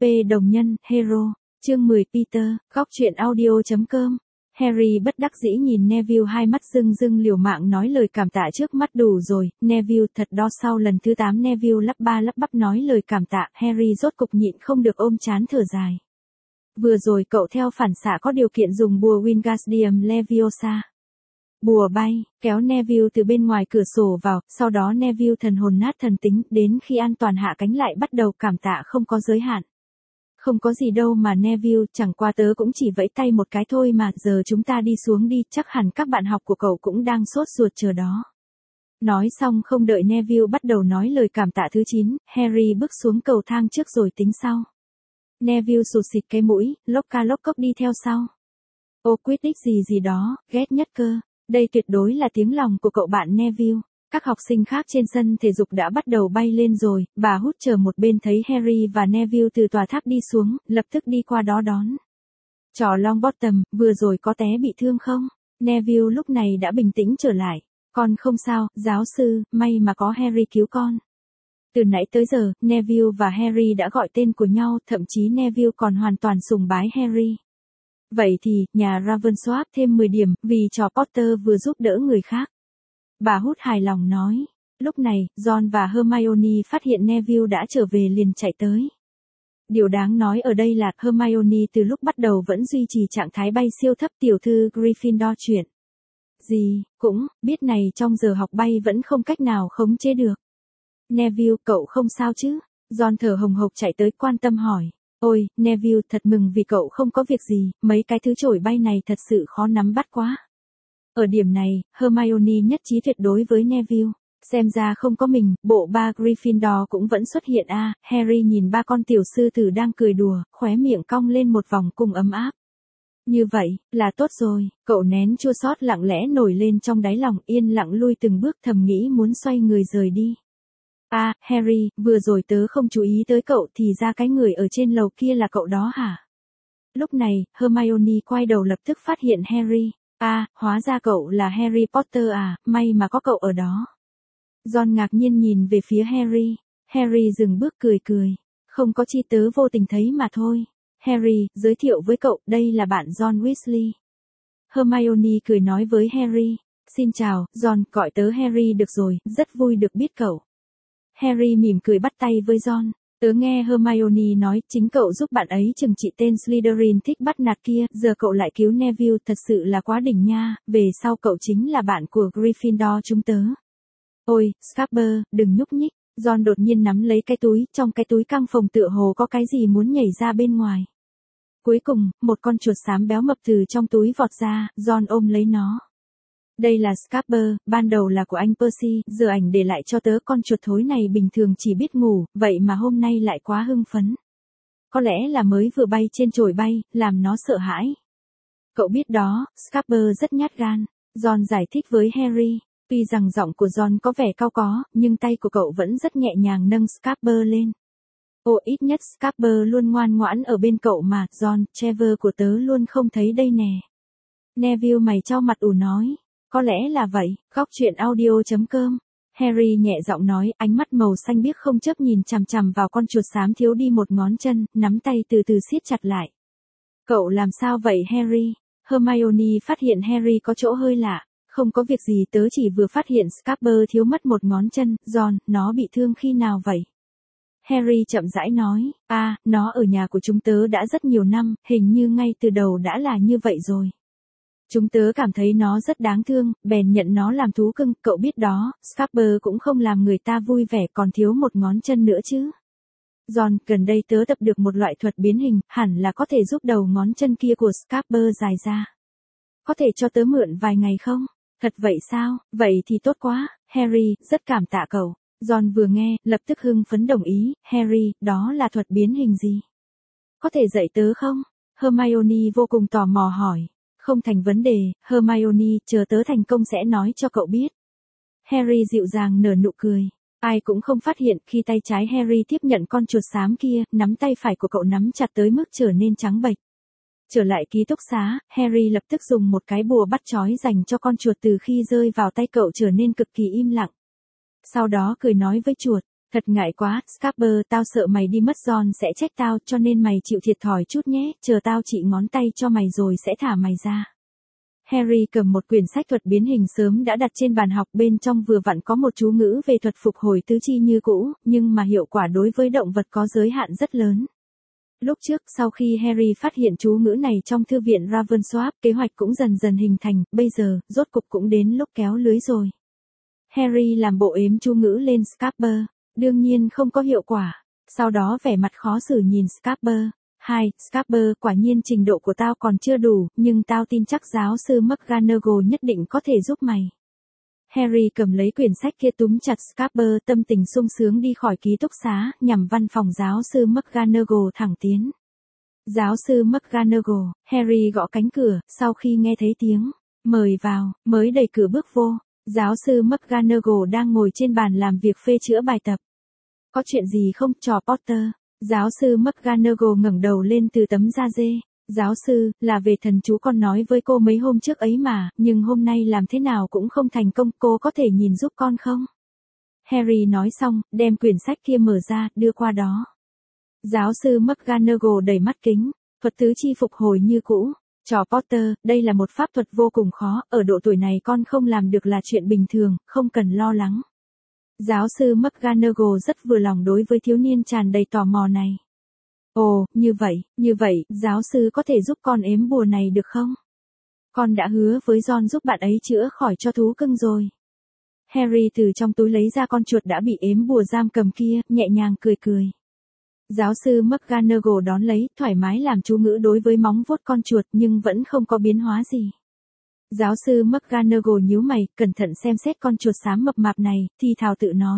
đồng nhân, hero. Chương 10 Peter, góc truyện audio.com. Harry bất đắc dĩ nhìn Neville, hai mắt rưng rưng liều mạng nói lời cảm tạ trước mắt. Đủ rồi, Neville, thật đó. Sau lần thứ 8 Neville lắp ba lắp bắp nói lời cảm tạ, Harry rốt cục nhịn không được ôm trán thở dài. Vừa rồi cậu theo phản xạ có điều kiện dùng bùa Wingardium Leviosa. Bùa bay, kéo Neville từ bên ngoài cửa sổ vào, sau đó Neville thần hồn nát thần tính, đến khi an toàn hạ cánh lại bắt đầu cảm tạ không có giới hạn. Không có gì đâu mà Neville, chẳng qua tớ cũng chỉ vẫy tay một cái thôi mà, giờ chúng ta đi xuống đi, chắc hẳn các bạn học của cậu cũng đang sốt ruột chờ đó. Nói xong không đợi Neville bắt đầu nói lời cảm tạ thứ 9, Harry bước xuống cầu thang trước rồi tính sau. Neville sụt xịt cái mũi, lốc ca lốc cốc đi theo sau. Ô quyết đích gì đó, ghét nhất cơ. Đây tuyệt đối là tiếng lòng của cậu bạn Neville. Các học sinh khác trên sân thể dục đã bắt đầu bay lên rồi, bà Hút chờ một bên thấy Harry và Neville từ tòa tháp đi xuống, lập tức đi qua đó đón. Trò Longbottom, vừa rồi có té bị thương không? Neville lúc này đã bình tĩnh trở lại. Con không sao, giáo sư, may mà có Harry cứu con. Từ nãy tới giờ, Neville và Harry đã gọi tên của nhau, thậm chí Neville còn hoàn toàn sùng bái Harry. Vậy thì, nhà Ravensworth thêm 10 điểm, vì trò Potter vừa giúp đỡ người khác. Bà Hút hài lòng nói. Lúc này, Ron và Hermione phát hiện Neville đã trở về liền chạy tới. Điều đáng nói ở đây là Hermione từ lúc bắt đầu vẫn duy trì trạng thái bay siêu thấp. Tiểu thư Gryffindor chuyện gì, cũng, biết này trong giờ học bay vẫn không cách nào khống chế được. Neville, cậu không sao chứ? Ron thở hồng hộc chạy tới quan tâm hỏi. Ôi, Neville, thật mừng vì cậu không có việc gì, mấy cái thứ chổi bay này thật sự khó nắm bắt quá. Ở điểm này, Hermione nhất trí tuyệt đối với Neville. Xem ra không có mình, bộ ba Gryffindor cũng vẫn xuất hiện a. Harry nhìn ba con tiểu sư tử đang cười đùa, khóe miệng cong lên một vòng cung ấm áp. Như vậy, là tốt rồi, cậu nén chua xót lặng lẽ nổi lên trong đáy lòng, yên lặng lui từng bước thầm nghĩ muốn xoay người rời đi. Harry, vừa rồi tớ không chú ý tới cậu thì ra cái người ở trên lầu kia là cậu đó hả? Lúc này, Hermione quay đầu lập tức phát hiện Harry. Hóa ra cậu là Harry Potter à, may mà có cậu ở đó. Ron ngạc nhiên nhìn về phía Harry. Harry dừng bước cười. Không có chi, tớ vô tình thấy mà thôi. Harry, giới thiệu với cậu, đây là bạn Ron Weasley. Hermione cười nói với Harry. Xin chào, Ron, gọi tớ Harry được rồi, rất vui được biết cậu. Harry mỉm cười bắt tay với Ron. Tớ nghe Hermione nói, chính cậu giúp bạn ấy trừng trị tên Slytherin thích bắt nạt kia, giờ cậu lại cứu Neville, thật sự là quá đỉnh nha, về sau cậu chính là bạn của Gryffindor chúng tớ. Ôi, Scarper, đừng nhúc nhích. Ron đột nhiên nắm lấy cái túi, trong cái túi căng phòng tựa hồ có cái gì muốn nhảy ra bên ngoài. Cuối cùng, một con chuột xám béo mập từ trong túi vọt ra, Ron ôm lấy nó. Đây là Scarper, ban đầu là của anh Percy, giờ ảnh để lại cho tớ. Con chuột thối này bình thường chỉ biết ngủ, vậy mà hôm nay lại quá hưng phấn. Có lẽ là mới vừa bay trên chổi bay, làm nó sợ hãi. Cậu biết đó, Scarper rất nhát gan. Ron giải thích với Harry. Tuy rằng giọng của Ron có vẻ cao có, nhưng tay của cậu vẫn rất nhẹ nhàng nâng Scarper lên. Ít nhất Scarper luôn ngoan ngoãn ở bên cậu mà, Ron, Trevor của tớ luôn không thấy đây nè. Neville mày chau mặt ủ nói. Có lẽ là vậy, góc truyện audio.com. Harry nhẹ giọng nói, ánh mắt màu xanh biếc không chớp nhìn chằm chằm vào con chuột xám thiếu đi một ngón chân, nắm tay từ từ siết chặt lại. Cậu làm sao vậy Harry? Hermione phát hiện Harry có chỗ hơi lạ. Không có việc gì, tớ chỉ vừa phát hiện Scarper thiếu mất một ngón chân. Ron, nó bị thương khi nào vậy? Harry chậm rãi nói, nó ở nhà của chúng tớ đã rất nhiều năm, hình như ngay từ đầu đã là như vậy rồi. Chúng tớ cảm thấy nó rất đáng thương, bèn nhận nó làm thú cưng, cậu biết đó, Scarper cũng không làm người ta vui vẻ, còn thiếu một ngón chân nữa chứ. Ron, gần đây tớ tập được một loại thuật biến hình, hẳn là có thể giúp đầu ngón chân kia của Scarper dài ra. Có thể cho tớ mượn vài ngày không? Thật vậy sao? Vậy thì tốt quá, Harry, rất cảm tạ cậu. Ron vừa nghe, lập tức hưng phấn đồng ý. Harry, đó là thuật biến hình gì? Có thể dạy tớ không? Hermione vô cùng tò mò hỏi. Không thành vấn đề, Hermione, chờ tớ thành công sẽ nói cho cậu biết. Harry dịu dàng nở nụ cười. Ai cũng không phát hiện khi tay trái Harry tiếp nhận con chuột xám kia, nắm tay phải của cậu nắm chặt tới mức trở nên trắng bệch. Trở lại ký túc xá, Harry lập tức dùng một cái bùa bắt trói dành cho con chuột, từ khi rơi vào tay cậu trở nên cực kỳ im lặng. Sau đó cười nói với chuột, Thật ngại quá, Scarper, tao sợ mày đi mất John sẽ trách tao, cho nên mày chịu thiệt thòi chút nhé, chờ tao chỉ ngón tay cho mày rồi sẽ thả mày ra. Harry cầm một quyển sách thuật biến hình sớm đã đặt trên bàn học, bên trong vừa vặn có một chú ngữ về thuật phục hồi tứ chi như cũ, nhưng mà hiệu quả đối với động vật có giới hạn rất lớn. Lúc trước, sau khi Harry phát hiện chú ngữ này trong thư viện Ravensworth, kế hoạch cũng dần dần hình thành, bây giờ, rốt cục cũng đến lúc kéo lưới rồi. Harry làm bộ ếm chú ngữ lên Scarper, đương nhiên không có hiệu quả. Sau đó vẻ mặt khó xử nhìn Scarper. Scarper, quả nhiên trình độ của tao còn chưa đủ, nhưng tao tin chắc giáo sư McGonagall nhất định có thể giúp mày. Harry cầm lấy quyển sách kia túm chặt Scarper, tâm tình sung sướng đi khỏi ký túc xá, nhằm văn phòng giáo sư McGonagall thẳng tiến. Giáo sư McGonagall, Harry gõ cánh cửa, sau khi nghe thấy tiếng mời vào, mới đẩy cửa bước vô. Giáo sư McGonagall đang ngồi trên bàn làm việc phê chữa bài tập. Có chuyện gì không, trò Potter? Giáo sư McGonagall ngẩng đầu lên từ tấm da dê. Giáo sư, là về thần chú con nói với cô mấy hôm trước ấy mà, nhưng hôm nay làm thế nào cũng không thành công, cô có thể nhìn giúp con không? Harry nói xong, đem quyển sách kia mở ra, đưa qua đó. Giáo sư McGonagall đẩy mắt kính, thuật tứ chi phục hồi như cũ. Trò Potter, đây là một pháp thuật vô cùng khó, ở độ tuổi này con không làm được là chuyện bình thường, không cần lo lắng. Giáo sư McGonagall rất vừa lòng đối với thiếu niên tràn đầy tò mò này. Ồ, như vậy, giáo sư có thể giúp con ếm bùa này được không? Con đã hứa với John giúp bạn ấy chữa khỏi cho thú cưng rồi. Harry từ trong túi lấy ra con chuột đã bị ếm bùa giam cầm kia, nhẹ nhàng cười cười. Giáo sư McGonagall đón lấy, thoải mái làm chú ngữ đối với móng vuốt con chuột nhưng vẫn không có biến hóa gì. Giáo sư McGonagall nhíu mày, cẩn thận xem xét con chuột xám mập mạp này, thì thào tự nói.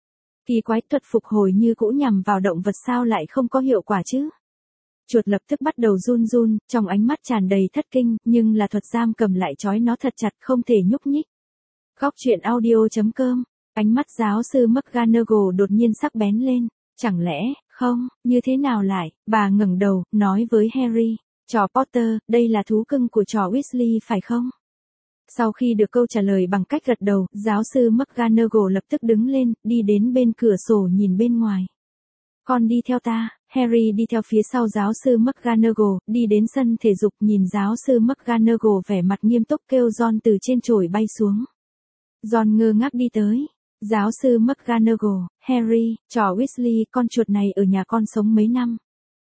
Kỳ quái, thuật phục hồi như cũ nhằm vào động vật sao lại không có hiệu quả chứ? Chuột lập tức bắt đầu run run, trong ánh mắt tràn đầy thất kinh, nhưng là thuật giam cầm lại trói nó thật chặt không thể nhúc nhích. Góc truyện audio.com, ánh mắt giáo sư McGonagall đột nhiên sắc bén lên. Chẳng lẽ, không, như thế nào lại, bà ngẩng đầu, nói với Harry, trò Potter, đây là thú cưng của trò Weasley phải không? Sau khi được câu trả lời bằng cách gật đầu, giáo sư McGonagall lập tức đứng lên, đi đến bên cửa sổ nhìn bên ngoài. Con đi theo ta, Harry đi theo phía sau giáo sư McGonagall, đi đến sân thể dục nhìn giáo sư McGonagall vẻ mặt nghiêm túc kêu John từ trên chổi bay xuống. John ngơ ngác đi tới. Giáo sư McGonagall, Harry, trò Weasley, con chuột này ở nhà con sống mấy năm?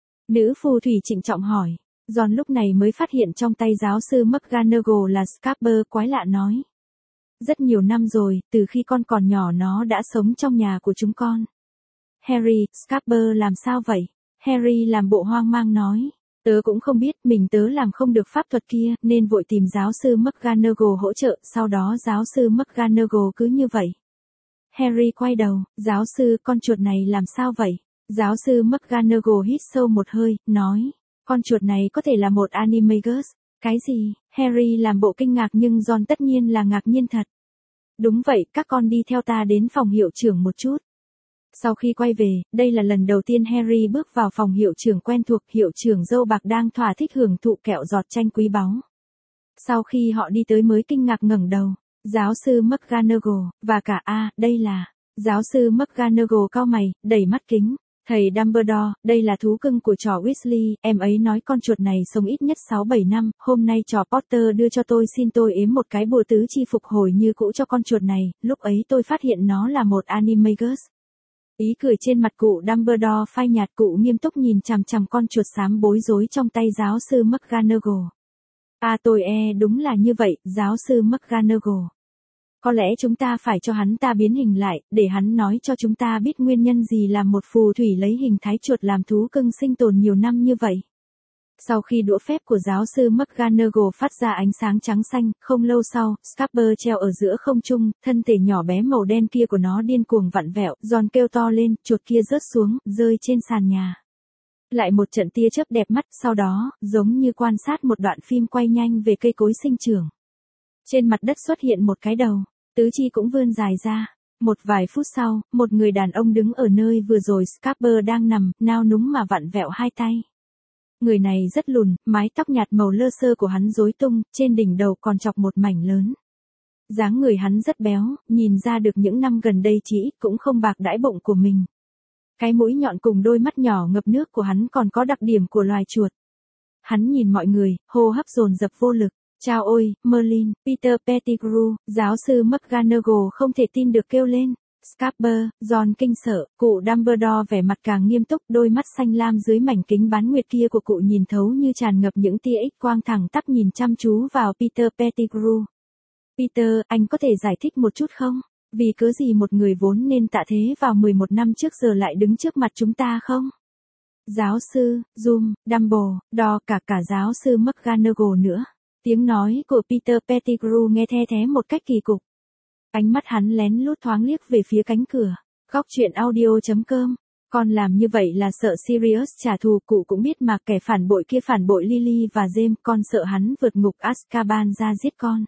Nữ phù thủy trịnh trọng hỏi. John lúc này mới phát hiện trong tay giáo sư McGonagall là Scarper, quái lạ nói. Rất nhiều năm rồi, từ khi con còn nhỏ nó đã sống trong nhà của chúng con. Harry, Scarper làm sao vậy? Harry làm bộ hoang mang nói. Tớ cũng không biết, mình tớ làm không được pháp thuật kia, nên vội tìm giáo sư McGonagall hỗ trợ, sau đó giáo sư McGonagall cứ như vậy. Harry quay đầu, giáo sư, con chuột này làm sao vậy? Giáo sư McGonagall hít sâu một hơi, nói, con chuột này có thể là một animagus. Cái gì? Harry làm bộ kinh ngạc nhưng John tất nhiên là ngạc nhiên thật. Đúng vậy, các con đi theo ta đến phòng hiệu trưởng một chút. Sau khi quay về, đây là lần đầu tiên Harry bước vào phòng hiệu trưởng quen thuộc, hiệu trưởng dâu bạc đang thỏa thích hưởng thụ kẹo giọt chanh quý báu. Sau khi họ đi tới mới kinh ngạc ngẩng đầu. Giáo sư McGonagall, và cả đây là, giáo sư McGonagall cau mày, đẩy mắt kính, thầy Dumbledore, đây là thú cưng của trò Weasley, em ấy nói con chuột này sống ít nhất 6-7 năm, hôm nay trò Potter đưa cho tôi xin tôi ếm một cái bùa tứ chi phục hồi như cũ cho con chuột này, lúc ấy tôi phát hiện nó là một animagus. Ý cười trên mặt cụ Dumbledore phai nhạt, cụ nghiêm túc nhìn chằm chằm con chuột xám bối rối trong tay giáo sư McGonagall. Tôi đúng là như vậy, giáo sư McGonagall. Có lẽ chúng ta phải cho hắn ta biến hình lại, để hắn nói cho chúng ta biết nguyên nhân gì làm một phù thủy lấy hình thái chuột làm thú cưng sinh tồn nhiều năm như vậy. Sau khi đũa phép của giáo sư McGonagall phát ra ánh sáng trắng xanh, không lâu sau, Scarper treo ở giữa không trung, thân thể nhỏ bé màu đen kia của nó điên cuồng vặn vẹo, John kêu to lên, chuột kia rớt xuống, rơi trên sàn nhà. Lại một trận tia chớp đẹp mắt, sau đó, giống như quan sát một đoạn phim quay nhanh về cây cối sinh trưởng. Trên mặt đất xuất hiện một cái đầu, tứ chi cũng vươn dài ra. Một vài phút sau, một người đàn ông đứng ở nơi vừa rồi Scarper đang nằm, nao núng mà vặn vẹo hai tay. Người này rất lùn, mái tóc nhạt màu lơ sơ của hắn rối tung, trên đỉnh đầu còn chọc một mảnh lớn. Dáng người hắn rất béo, nhìn ra được những năm gần đây chỉ ít cũng không bạc đãi bụng của mình. Cái mũi nhọn cùng đôi mắt nhỏ ngập nước của hắn còn có đặc điểm của loài chuột. Hắn nhìn mọi người, hô hấp dồn dập vô lực. Chao ôi, Merlin, Peter Pettigrew, giáo sư McGonagall không thể tin được kêu lên. Scarper, John kinh sợ, cụ Dumbledore vẻ mặt càng nghiêm túc, đôi mắt xanh lam dưới mảnh kính bán nguyệt kia của cụ nhìn thấu như tràn ngập những tia ích quang thẳng tắp nhìn chăm chú vào Peter Pettigrew. Peter, anh có thể giải thích một chút không? Vì cớ gì một người vốn nên tạ thế vào 11 năm trước giờ lại đứng trước mặt chúng ta không? Giáo sư, Dumbledore, cả giáo sư McGonagall nữa. Tiếng nói của Peter Pettigrew nghe the thé một cách kỳ cục. Ánh mắt hắn lén lút thoáng liếc về phía cánh cửa. Góc truyện audio.com. Con làm như vậy là sợ Sirius trả thù, cụ cũng biết mà, kẻ phản bội kia phản bội Lily và James, con sợ hắn vượt ngục Azkaban ra giết con.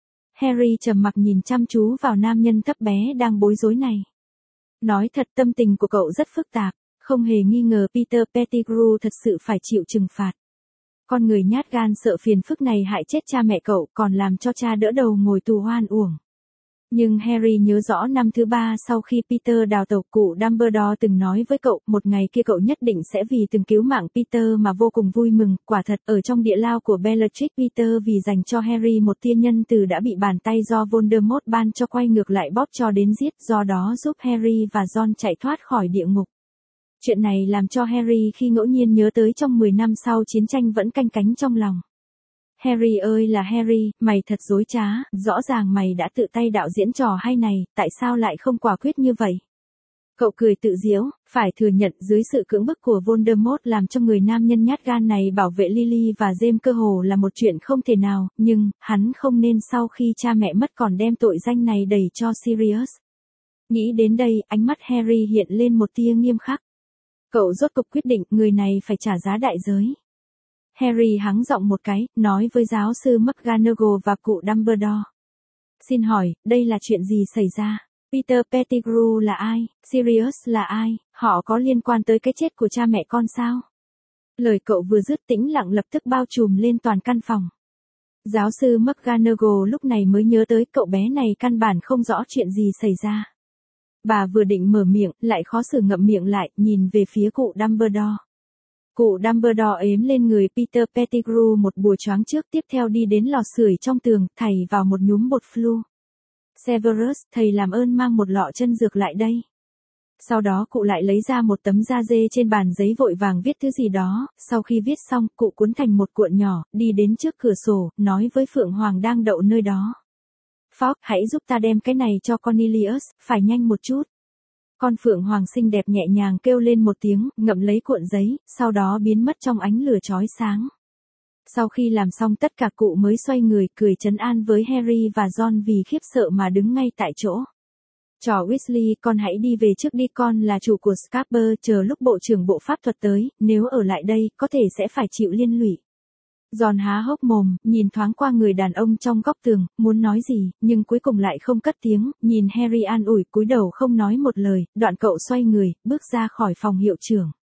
Harry trầm mặc nhìn chăm chú vào nam nhân thấp bé đang bối rối này. Nói thật, tâm tình của cậu rất phức tạp, không hề nghi ngờ Peter Pettigrew thật sự phải chịu trừng phạt. Con người nhát gan sợ phiền phức này hại chết cha mẹ cậu, còn làm cho cha đỡ đầu ngồi tù oan uổng. Nhưng Harry nhớ rõ năm thứ 3 sau khi Peter đào tẩu, cụ Dumbledore từng nói với cậu, một ngày kia cậu nhất định sẽ vì từng cứu mạng Peter mà vô cùng vui mừng. Quả thật, ở trong địa lao của Bellatrix, Peter vì dành cho Harry một tia nhân từ đã bị bàn tay do Voldemort ban cho quay ngược lại bóp cho đến giết, do đó giúp Harry và Ron chạy thoát khỏi địa ngục. Chuyện này làm cho Harry khi ngẫu nhiên nhớ tới trong 10 năm sau chiến tranh vẫn canh cánh trong lòng. Harry ơi là Harry, mày thật dối trá, rõ ràng mày đã tự tay đạo diễn trò hay này, tại sao lại không quả quyết như vậy? Cậu cười tự giễu, phải thừa nhận dưới sự cưỡng bức của Voldemort làm cho người nam nhân nhát gan này bảo vệ Lily và James cơ hồ là một chuyện không thể nào, nhưng, hắn không nên sau khi cha mẹ mất còn đem tội danh này đẩy cho Sirius. Nghĩ đến đây, ánh mắt Harry hiện lên một tia nghiêm khắc. Cậu rốt cục quyết định, người này phải trả giá đại giới. Harry hắng giọng một cái, nói với giáo sư McGonagall và cụ Dumbledore. Xin hỏi, đây là chuyện gì xảy ra? Peter Pettigrew là ai? Sirius là ai? Họ có liên quan tới cái chết của cha mẹ con sao? Lời cậu vừa dứt, tĩnh lặng lập tức bao trùm lên toàn căn phòng. Giáo sư McGonagall lúc này mới nhớ tới cậu bé này căn bản không rõ chuyện gì xảy ra. Bà vừa định mở miệng, lại khó xử ngậm miệng lại, nhìn về phía cụ Dumbledore. Cụ Dumbledore ếm lên người Peter Pettigrew một bùa choáng trước, tiếp theo đi đến lò sưởi trong tường, thảy vào một nhúm bột flu. Severus, thầy làm ơn mang một lọ chân dược lại đây. Sau đó cụ lại lấy ra một tấm da dê trên bàn giấy, vội vàng viết thứ gì đó, sau khi viết xong, cụ cuốn thành một cuộn nhỏ, đi đến trước cửa sổ, nói với Phượng Hoàng đang đậu nơi đó. Fogg, hãy giúp ta đem cái này cho Cornelius, phải nhanh một chút. Con Phượng Hoàng xinh đẹp nhẹ nhàng kêu lên một tiếng, ngậm lấy cuộn giấy, sau đó biến mất trong ánh lửa chói sáng. Sau khi làm xong tất cả, cụ mới xoay người, cười trấn an với Harry và Ron vì khiếp sợ mà đứng ngay tại chỗ. Trò Weasley, con hãy đi về trước đi, con là chủ của Scarper, chờ lúc bộ trưởng bộ pháp thuật tới, nếu ở lại đây, có thể sẽ phải chịu liên lụy. Ron há hốc mồm, nhìn thoáng qua người đàn ông trong góc tường, muốn nói gì, nhưng cuối cùng lại không cất tiếng, nhìn Harry an ủi, cúi đầu không nói một lời, đoạn cậu xoay người, bước ra khỏi phòng hiệu trưởng.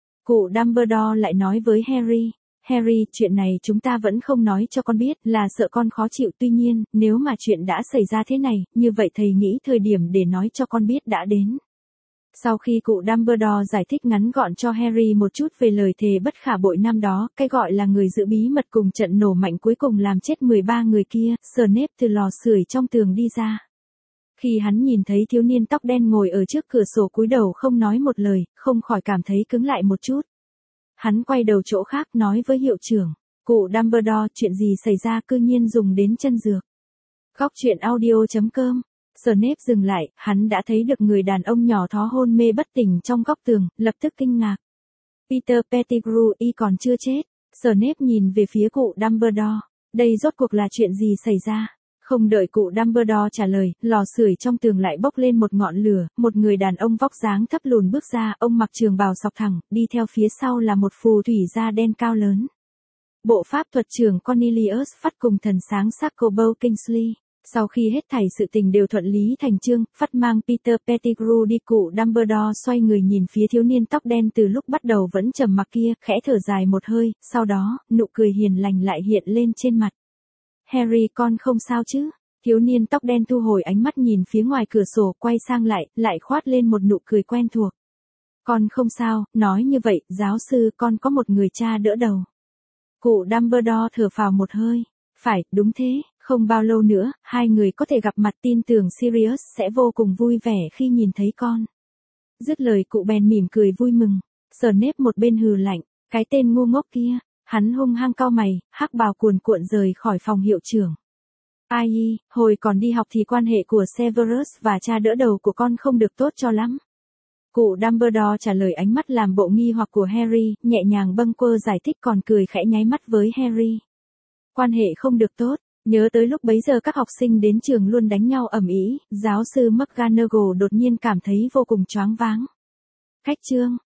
Cụ Dumbledore lại nói với Harry, Harry, chuyện này chúng ta vẫn không nói cho con biết, là sợ con khó chịu, tuy nhiên, nếu mà chuyện đã xảy ra thế này, như vậy thầy nghĩ thời điểm để nói cho con biết đã đến. Sau khi cụ Dumbledore giải thích ngắn gọn cho Harry một chút về lời thề bất khả bội năm đó, cái gọi là người giữ bí mật cùng trận nổ mạnh cuối cùng làm chết 13 người kia, Snape từ lò sưởi trong tường đi ra. Khi hắn nhìn thấy thiếu niên tóc đen ngồi ở trước cửa sổ cúi đầu không nói một lời, không khỏi cảm thấy cứng lại một chút. Hắn quay đầu chỗ khác nói với hiệu trưởng, cụ Dumbledore, chuyện gì xảy ra cư nhiên dùng đến chân dược. Góc truyện audio.com. Snape dừng lại, hắn đã thấy được người đàn ông nhỏ thó hôn mê bất tỉnh trong góc tường, lập tức kinh ngạc. Peter Pettigrew y còn chưa chết. Snape nhìn về phía cụ Dumbledore. Đây rốt cuộc là chuyện gì xảy ra? Không đợi cụ Dumbledore trả lời, lò sưởi trong tường lại bốc lên một ngọn lửa, một người đàn ông vóc dáng thấp lùn bước ra, ông mặc trường bào sọc thẳng, đi theo phía sau là một phù thủy da đen cao lớn. Bộ pháp thuật trưởng Cornelius Phát cùng thần sáng Sacobel Kingsley. Sau khi hết thảy sự tình đều thuận lý thành chương, Phát mang Peter Pettigrew đi, cụ Dumbledore xoay người nhìn phía thiếu niên tóc đen từ lúc bắt đầu vẫn trầm mặc kia, khẽ thở dài một hơi, sau đó, nụ cười hiền lành lại hiện lên trên mặt. Harry, con không sao chứ? Thiếu niên tóc đen thu hồi ánh mắt nhìn phía ngoài cửa sổ, quay sang lại khoát lên một nụ cười quen thuộc. Con không sao, nói như vậy, giáo sư, con có một người cha đỡ đầu. Cụ Dumbledore thở phào một hơi. Phải, đúng thế, không bao lâu nữa, hai người có thể gặp mặt, tin tưởng Sirius sẽ vô cùng vui vẻ khi nhìn thấy con. Dứt lời cụ bèn mỉm cười vui mừng. Snape một bên hừ lạnh, cái tên ngu ngốc kia, hắn hung hăng cau mày, hắc bào cuồn cuộn rời khỏi phòng hiệu trưởng. Ai, hồi còn đi học thì quan hệ của Severus và cha đỡ đầu của con không được tốt cho lắm. Cụ Dumbledore trả lời ánh mắt làm bộ nghi hoặc của Harry, nhẹ nhàng bâng quơ giải thích còn cười khẽ nháy mắt với Harry. Quan hệ không được tốt, nhớ tới lúc bấy giờ các học sinh đến trường luôn đánh nhau ầm ĩ, giáo sư McGonagall đột nhiên cảm thấy vô cùng choáng váng. Cách chương